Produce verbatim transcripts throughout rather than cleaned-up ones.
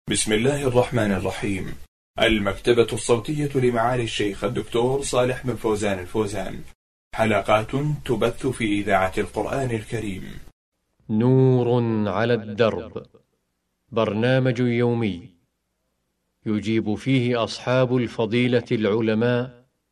بسم الله الرحمن الرحيم. المكتبة الصوتية لمعالي الشيخ الدكتور صالح بن فوزان الفوزان، حلقات تبث في إذاعة القرآن الكريم. نور على الدرب، برنامج يومي يجيب فيه أصحاب الفضيلة العلماء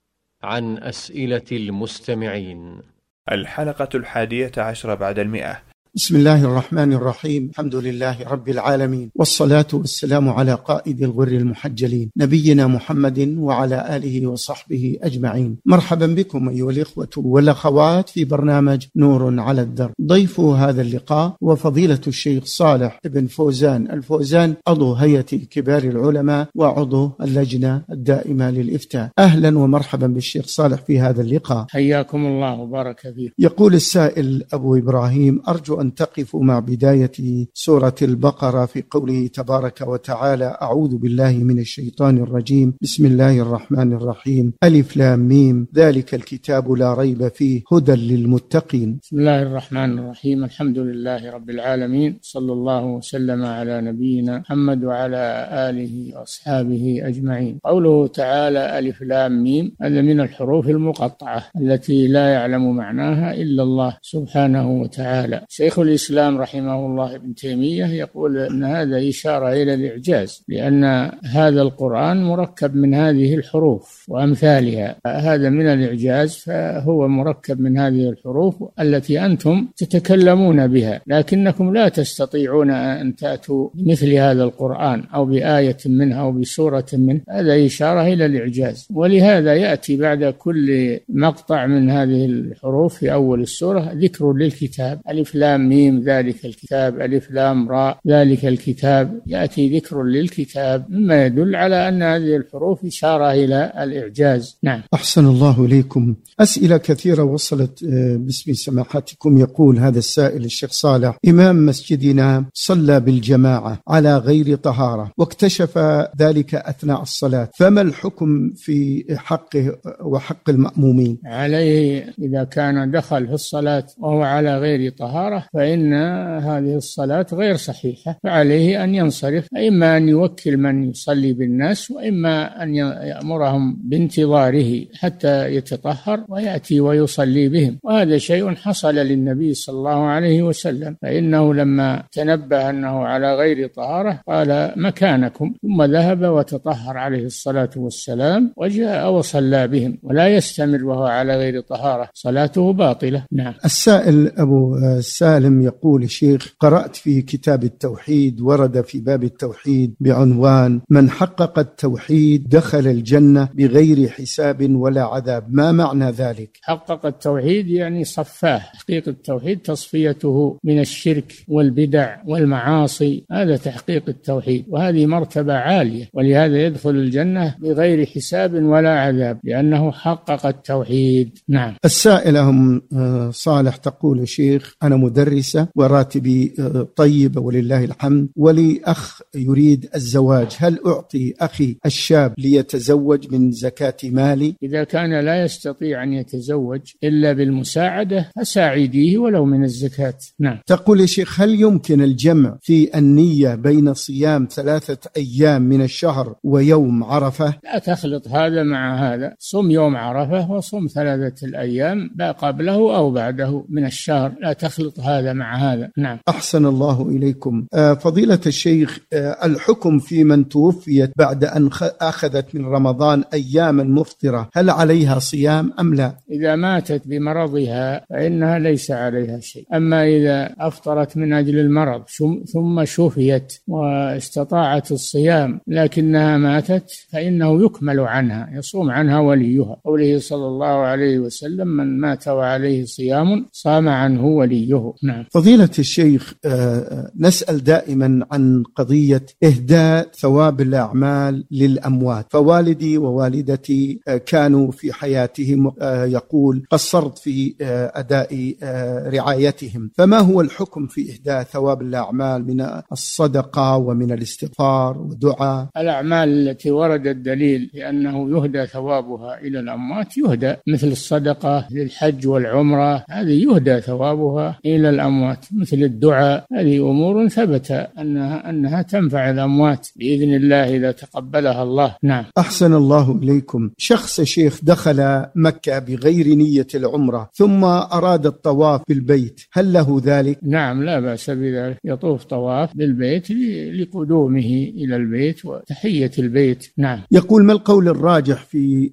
عن أسئلة المستمعين. الحلقة الحادية عشر بعد المئة. بسم الله الرحمن الرحيم. الحمد لله رب العالمين، والصلاة والسلام على قائد الغر المحجلين نبينا محمد وعلى آله وصحبه أجمعين. مرحبا بكم أيها الإخوة والأخوات في برنامج نور على الدرب. ضيف هذا اللقاء وفضيلة الشيخ صالح بن فوزان الفوزان، عضو هيئة كبار العلماء وعضو اللجنة الدائمة للإفتاء. أهلا ومرحبا بالشيخ صالح في هذا اللقاء. حياكم الله وبارك فيكم. يقول السائل أبو إبراهيم: أرجو أن تقفوا مع بداية سورة البقرة في قوله تبارك وتعالى: أعوذ بالله من الشيطان الرجيم، بسم الله الرحمن الرحيم، ألف لام ميم، ذلك الكتاب لا ريب فيه، هدى للمتقين. بسم الله الرحمن الرحيم، الحمد لله رب العالمين، صلى الله وسلم على نبينا محمد وعلى آله وأصحابه أجمعين. قوله تعالى ألف لام ميم، هذا من الحروف المقطعة التي لا يعلم معناها إلا الله سبحانه وتعالى. شيخ الإسلام رحمه الله ابن تيمية يقول أن هذا إشارة إلى الإعجاز، لأن هذا القرآن مركب من هذه الحروف وأمثالها، هذا من الإعجاز، فهو مركب من هذه الحروف التي أنتم تتكلمون بها، لكنكم لا تستطيعون أن تأتوا بمثل هذا القرآن أو بآية منه أو بسورة منه. هذا إشارة إلى الإعجاز، ولهذا يأتي بعد كل مقطع من هذه الحروف في أول السورة ذكر للكتاب، ألف لام ميم ذلك الكتاب، ألف لام راء ذلك الكتاب، يأتي ذكر للكتاب، مما يدل على أن هذه الحروف إشارة إلى الإعجاز. نعم. أحسن الله إليكم. أسئلة كثيرة وصلت باسم سماحتكم. يقول هذا السائل الشيخ صالح: إمام مسجدنا صلى بالجماعة على غير طهارة واكتشف ذلك أثناء الصلاة، فما الحكم في حقه وحق المأمومين؟ عليه إذا كان دخل في الصلاة وهو على غير طهارة فإن هذه الصلاة غير صحيحة، فعليه أن ينصرف، إما أن يوكل من يصلي بالناس، وإما أن يأمرهم بانتظاره حتى يتطهر ويأتي ويصلي بهم. وهذا شيء حصل للنبي صلى الله عليه وسلم، فإنه لما تنبه أنه على غير طهارة قال مكانكم، ثم ذهب وتطهر عليه الصلاة والسلام وجاء وصلى بهم، ولا يستمر وهو على غير طهارة، صلاته باطلة. نعم. السائل أبو سالم يقول: الشيخ، قرأت في كتاب التوحيد ورد في باب التوحيد بعنوان من حقق التوحيد دخل الجنة بغير حساب ولا عذاب، ما معنى ذلك؟ حقق التوحيد يعني صفاه. تحقيق التوحيد تصفيته من الشرك والبدع والمعاصي، هذا تحقيق التوحيد، وهذه مرتبة عالية، ولهذا يدخل الجنة بغير حساب ولا عذاب، لأنه حقق التوحيد. نعم. السائلة أم صالح تقول: الشيخ، أنا مدرسة وراتبي طيب ولله الحمد، ولي أخ يريد الزواج، هل أعطي أخي الشاب ليتزوج من زكاة مالي؟ إذا كان لا يستطيع أن يتزوج إلا بالمساعدة فساعديه ولو من الزكاة. نعم. تقول: يا شيخ، هل يمكن الجمع في النية بين صيام ثلاثة أيام من الشهر ويوم عرفة؟ لا تخلط هذا مع هذا، صم يوم عرفة وصم ثلاثة الأيام لا قبله أو بعده من الشهر، لا تخلط هذا مع هذا. نعم. أحسن الله إليكم. فضيلة الشيخ، الحكم في من توفيت بعد أن أخذت من رمضان أياما مفطرة، هل عليها صيام أم لا؟ إذا ماتت بمرضها فإنها ليس عليها شيء، أما إذا أفطرت من أجل المرض ثم شفيت واستطاعت الصيام لكنها ماتت فإنه يكمل عنها، يصوم عنها وليها، قوله صلى الله عليه وسلم: من مات وعليه صيام صام عنه وليه. نعم. فضيلة الشيخ، نسأل دائما عن قضية إهداء ثواب الأعمال للأموات، فوالدي ووالدتي كانوا في حياتهم يقول قصرت في أداء رعايتهم، فما هو الحكم في إهداء ثواب الأعمال من الصدقة ومن الاستغفار والدعاء؟ الأعمال التي ورد الدليل لأنه يهدى ثوابها إلى الأموات يهدى، مثل الصدقة للحج والعمرة، هذه يهدى ثوابها إلى الأموات، مثل الدعاء، هذه أمور ثبت أنها أنها تنفع الأموات بإذن الله إذا تقبلها الله. نعم. أحسن الله إليكم. شخص شيخ دخل مكة بغير نية العمرة ثم أراد الطواف بالبيت، هل له ذلك؟ نعم، لا بأس بذلك، يطوف طواف بالبيت لقدومه إلى البيت وتحية البيت. نعم. يقول: ما القول الراجح في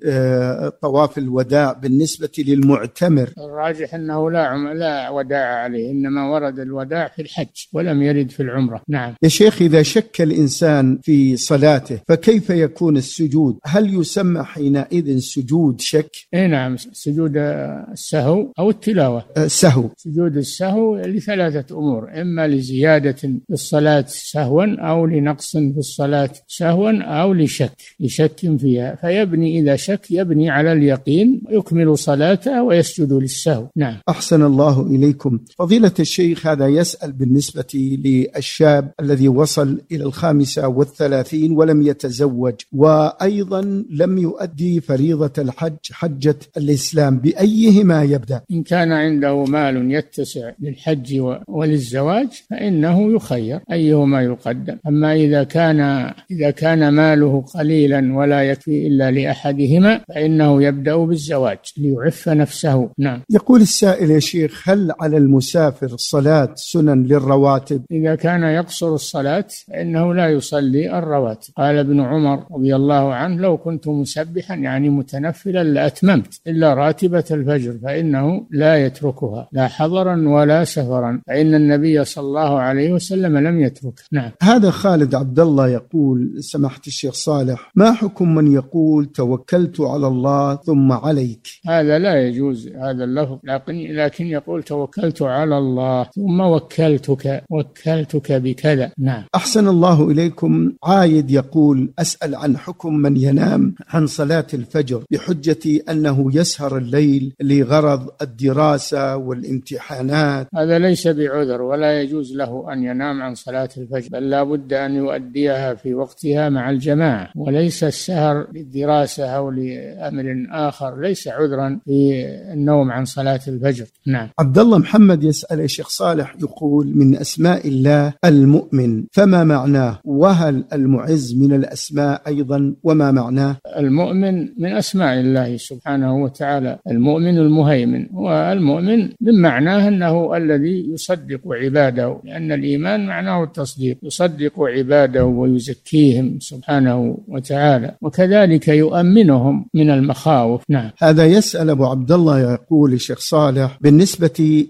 طواف الوداع بالنسبة للمعتمر؟ الراجح أنه لا عم... لا وداع عليه، إنما ورد الوداع في الحج ولم يرد في العمرة. نعم. يا شيخ، إذا شك الإنسان في صلاته فكيف يكون السجود؟ هل يسمى حينئذ سجود شك؟ إيه نعم، سجود السهو أو التلاوة. السهو. سجود السهو لثلاثة أمور: إما لزيادة في الصلاة سهوا، أو لنقص في الصلاة سهوا، أو لشك لشك فيها، فيبني إذا شك يبني على اليقين ويكمل صلاته ويسجد للسهو. نعم. أحسن الله إليكم. فضيلة الشيخ، هذا يسأل بالنسبة للشاب الذي وصل إلى الخامسة والثلاثين ولم يتزوج، وأيضا لم يؤدي فريضة الحج حجة الإسلام، بأيهما يبدأ؟ إن كان عنده مال يتسع للحج وللزواج فإنه يخير أيهما يقدم. أما إذا كان إذا كان ماله قليلا ولا يكفي إلا لأحدهما فإنه يبدأ بالزواج ليعف نفسه. نعم. يقول السائل: يا شيخ، هل على المسافر صلاة سنن للرواتب؟ إذا كان يقصر الصلاة فإنه لا يصلي الرواتب. قال ابن عمر رضي الله عنه: لو كنت مسبحا يعني متنفلا لأتممت إلا راتبة الفجر، فإنه لا يتركها لا حضرا ولا سفرا، فإن النبي صلى الله عليه وسلم لم يتركها. نعم. هذا خالد عبد الله يقول: سماحة الشيخ صالح، ما حكم من يقول توكلت على الله ثم عليك؟ هذا لا يجوز هذا اللفظ، لكن لكن يقول توكلت على الله ثم وكلتك وكلتك بكذا. نعم. أحسن الله إليكم. عايد يقول: أسأل عن حكم من ينام عن صلاة الفجر بحجة أنه يسهر الليل لغرض الدراسة والامتحانات. هذا ليس بعذر، ولا يجوز له أن ينام عن صلاة الفجر، بل لا بد أن يؤديها في وقتها مع الجماعة، وليس السهر للدراسة أو لأمر آخر ليس عذرا في النوم عن صلاة الفجر. نعم. عبد الله محمد يسأل: الشيخ صالح، يقول من أسماء الله المؤمن، فما معناه؟ وهل المعز من الأسماء أيضا، وما معناه؟ المؤمن من أسماء الله سبحانه وتعالى، المؤمن المهيمن، والمؤمن من معناه أنه الذي يصدق عباده، لأن الإيمان معناه التصديق، يصدق عباده ويزكيهم سبحانه وتعالى، وكذلك يؤمنهم من المخاوف. نعم. هذا يسأل أبو عبد الله يقول: الشيخ صالح، بالنسبة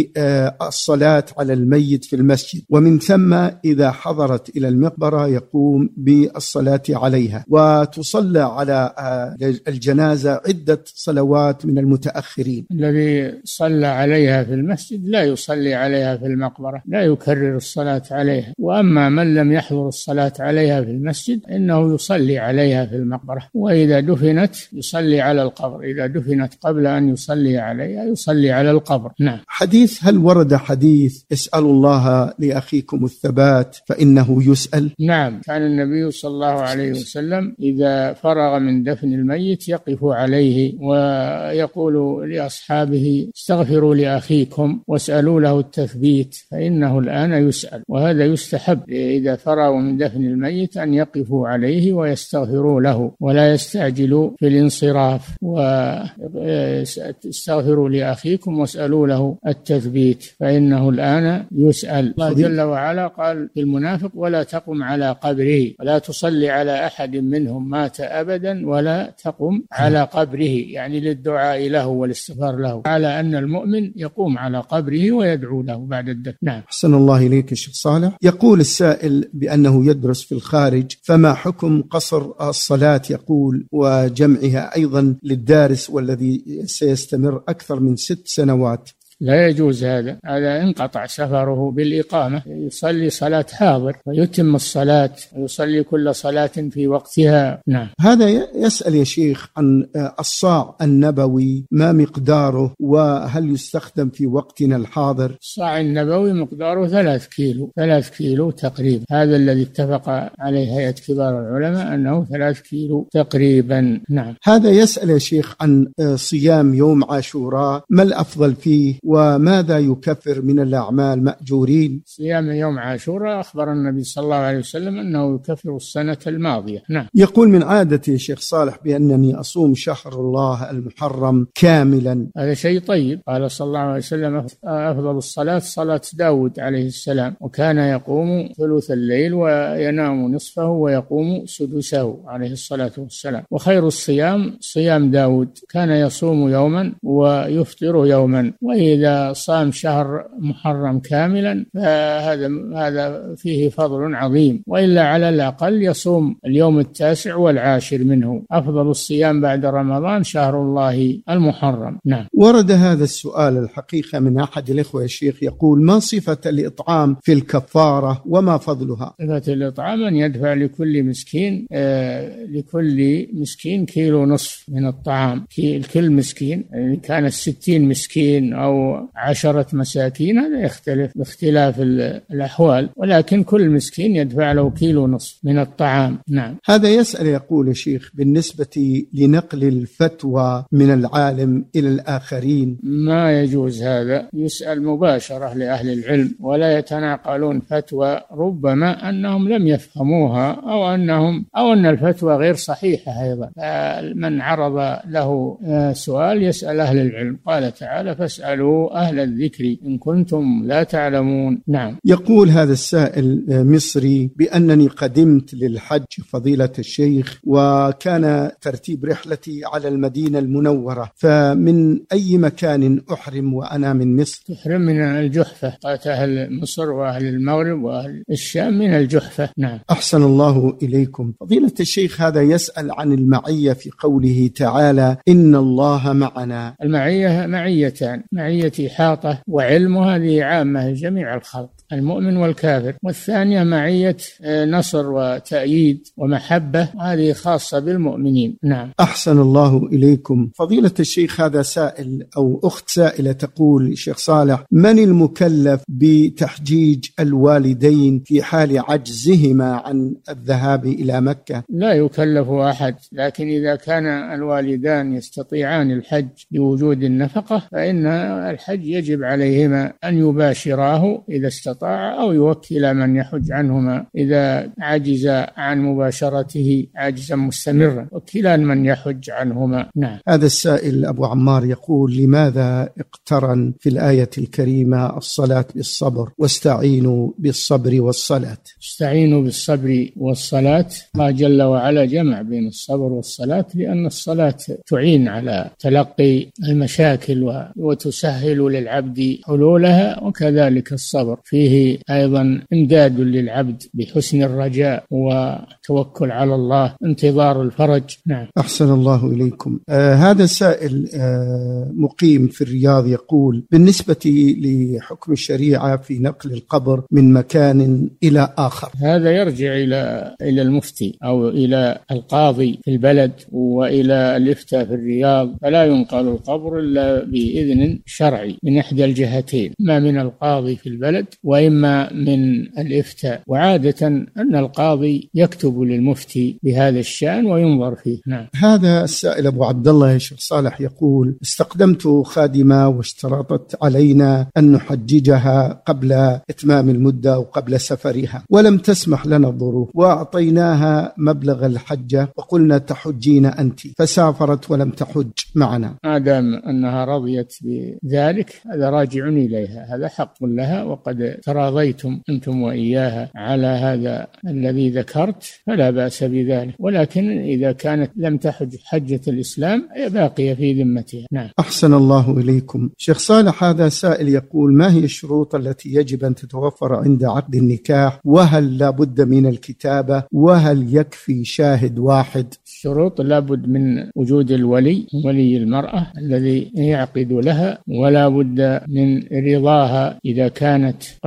للصلاة على الميت في المسجد، ومن ثم إذا حضرت إلى المقبرة يقوم بالصلاة عليها، وتصلى على الجنازة عدة صلوات من المتأخرين، الذي صلى عليها في المسجد لا يصلي عليها في المقبرة، لا يكرر الصلاة عليها. وأما من لم يحضر الصلاة عليها في المسجد إنه يصلي عليها في المقبرة، وإذا دفنت يصلي على القبر، إذا دفنت قبل أن يصلي عليها يصلي على القبر. نعم. حديث: هل ورد حديث اسأل الله لأخيكم الثبات فإنه يسأل؟ نعم، كان النبي صلى الله عليه وسلم إذا فرغ من دفن الميت يقف عليه ويقول لأصحابه: استغفروا لأخيكم واسألوا له التثبيت فإنه الآن يسأل. وهذا يستحب إذا فرغوا من دفن الميت أن يقفوا عليه ويستغفروا له، ولا يستعجلوا في الانصراف، واستغفروا لأخيكم واسألوا له التثبيت فإنه الآن يسأل. الله جل وعلا قال في المنافق: ولا تقم على قبره، ولا تصلي على أحد منهم مات أبدا ولا تقم على قبره، يعني للدعاء له والاستغفار له، على أن المؤمن يقوم على قبره ويدعو له بعد الدفن. نعم. أحسن الله إليك الشيخ صالح. يقول السائل بأنه يدرس في الخارج، فما حكم قصر الصلاة يقول وجمعها أيضا للدارس والذي سيستمر أكثر من ست سنوات؟ لا يجوز هذا، هذا انقطع سفره بالإقامة، يصلي صلاة حاضر ويتم الصلاة ويصلي كل صلاة في وقتها. نعم. هذا يسأل يا شيخ عن الصاع النبوي، ما مقداره وهل يستخدم في وقتنا الحاضر؟ الصاع النبوي مقداره ثلاث كيلو ثلاث كيلو تقريبا، هذا الذي اتفق عليه هيئة كبار العلماء أنه ثلاث كيلو تقريبا. نعم. هذا يسأل يا شيخ عن صيام يوم عاشوراء، ما الأفضل فيه وماذا يكفر من الأعمال مأجورين؟ صيام يوم عاشوراء أخبر النبي صلى الله عليه وسلم أنه يكفر السنة الماضية. نعم. يقول من عادتي شيخ صالح بأنني أصوم شهر الله المحرم كاملا. هذا شيء طيب. قال صلى الله عليه وسلم أفضل الصلاة صلاة داود عليه السلام، وكان يقوم ثلث الليل وينام نصفه ويقوم سدسه عليه الصلاة والسلام. وخير الصيام صيام داود، كان يصوم يوما ويفطر يوما. وإذا صام شهر محرم كاملا فهذا هذا فيه فضل عظيم، وإلا على الأقل يصوم اليوم التاسع والعاشر منه. أفضل الصيام بعد رمضان شهر الله المحرم. نعم. ورد هذا السؤال الحقيقة من أحد الإخوة الشيخ، يقول ما صفة الإطعام في الكفارة وما فضلها؟ صفة الإطعام أن يدفع لكل مسكين آه لكل مسكين كيلو نصف من الطعام. كل مسكين يعني كان الستين مسكين أو عشرة مساكين هذا يختلف باختلاف الأحوال، ولكن كل مسكين يدفع له كيلو نصف من الطعام. نعم. هذا يسأل يقول يا شيخ بالنسبة لنقل الفتوى من العالم إلى الآخرين. ما يجوز هذا، يسأل مباشرة لأهل العلم ولا يتناقلون فتوى ربما أنهم لم يفهموها أو أنهم أو أن الفتوى غير صحيحة. أيضا من عرض له سؤال يسأل أهل العلم. قال تعالى فاسألوا أهل الذكر إن كنتم لا تعلمون. نعم. يقول هذا السائل مصري بأنني قدمت للحج فضيلة الشيخ، وكان ترتيب رحلتي على المدينة المنورة، فمن أي مكان أحرم وأنا من مصر؟ تحرم من الجحفة. قالت أهل مصر وأهل المغرب وأهل الشام من الجحفة. نعم. أحسن الله إليكم. فضيلة الشيخ هذا يسأل عن المعية في قوله تعالى إن الله معنا. المعية معيتان، معية إحاطة وعلم، هذه عامة لجميع الخلق المؤمن والكافر، والثانية معية نصر وتأييد ومحبة، هذه خاصة بالمؤمنين. نعم. أحسن الله إليكم. فضيلة الشيخ هذا سائل أو أخت سائلة تقول الشيخ صالح من المكلف بتحجيج الوالدين في حال عجزهما عن الذهاب إلى مكة؟ لا يكلف أحد، لكن إذا كان الوالدان يستطيعان الحج بوجود النفقة فإن الحج يجب عليهما أن يباشراه إذا استطاع، أو يوكل من يحج عنهما إذا عجز عن مباشرته عجزا مستمرا، وكلان من يحج عنهما. نعم. هذا السائل أبو عمار يقول لماذا اقترن في الآية الكريمة الصلاة بالصبر واستعينوا بالصبر والصلاة؟ استعينوا بالصبر والصلاة، الله جل وعلا جمع بين الصبر والصلاة لأن الصلاة تعين على تلقي المشاكل وتسهل للعبد حلولها، وكذلك الصبر فيه أيضا إمداد للعبد بحسن الرجاء وتوكل على الله، انتظار الفرج. نعم. أحسن الله إليكم. آه هذا سائل آه مقيم في الرياض يقول بالنسبة لحكم الشريعة في نقل القبر من مكان إلى آخر، هذا يرجع إلى إلى المفتي أو إلى القاضي في البلد وإلى الإفتاء في الرياض، فلا ينقل القبر إلا بإذن شرعي من إحدى الجهتين، ما من القاضي في البلد وإما من الإفتاء، وعادة أن القاضي يكتب للمفتي بهذا الشأن وينظر فيه. نعم. هذا السائل أبو عبد الله يا شيخ صالح يقول استقدمت خادمة واشترطت علينا أن نحججها قبل إتمام المدة وقبل سفرها، ولم تسمح لنا الظروف، وأعطيناها مبلغ الحجة وقلنا تحجين أنت، فسافرت ولم تحج معنا. ما دام أنها رضيت بذلك هذا راجع إليها، هذا حق لها، وقد تراضيتم أنتم وإياها على هذا الذي ذكرت فلا بأس بذلك، ولكن إذا كانت لم تحج حجة الإسلام هي باقية في ذمتها. نعم. أحسن الله إليكم. شيخ صالح هذا سائل يقول ما هي الشروط التي يجب أن تتوفر عند عقد النكاح، وهل لا بد من الكتابة، وهل يكفي شاهد واحد؟ الشروط لا بد من وجود الولي، ولي المرأة الذي يعقد لها، ولا بد من رضاها إذا كانت قد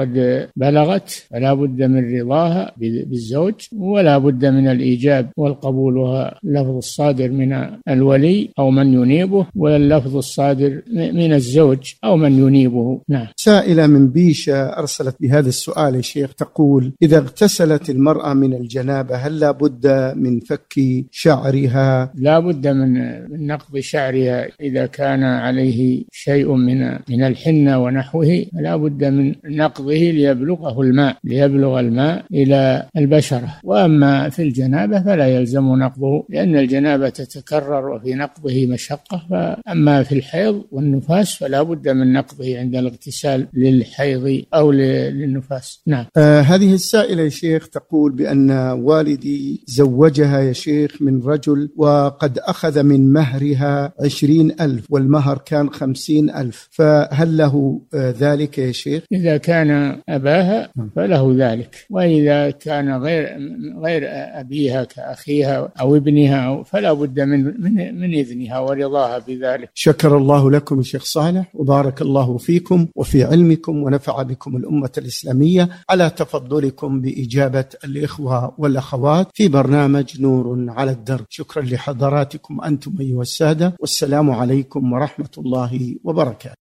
قد بلغت فلا بد من رضاها بالزوج، ولا بد من الإيجاب والقبول، وهو اللفظ الصادر من الولي أو من ينيبه، ولا اللفظ الصادر من الزوج أو من ينيبه. نعم. سائلة من بيشة أرسلت بهذا السؤال يا شيخ، تقول: إذا اغتسلت المرأة من الجنابة هل لا بد من فك شعرها؟ لا بد من نقض شعرها إذا كان عليه شيء من من الحنة ونحوه، لا بد من نقضه ليبلغه الماء ليبلغ الماء إلى البشرة. وأما في الجنابة فلا يلزم نقضه، لأن الجنابة تتكرر وفي نقضه مشقة. فأما في الحيض والنفاس فلا بد من نقضه عند الاغتسال للحيض أو للنفاس. نعم. آه هذه السائلة يا شيخ تقول بأن والدي زوجها يا شيخ من رجل، وقد أخذ من مهرها عشرين ألف والمهر كان خمسين ألف، فهل له آه ذلك يا شيخ؟ إذا كان أباها فله ذلك، وإذا كان غير غير أبيها كأخيها أو ابنها فلا بد من من من إذنها ورضاها بذلك. شكر الله لكم يا شيخ صالح، وبارك الله فيكم وفي علمكم، ونفع بكم الأمة الإسلامية على تفضلكم بإجابة الإخوة والأخوات في برنامج نور على الدرب. شكرا لحضراتكم أنتم أيها السادة، والسلام عليكم ورحمة الله وبركاته.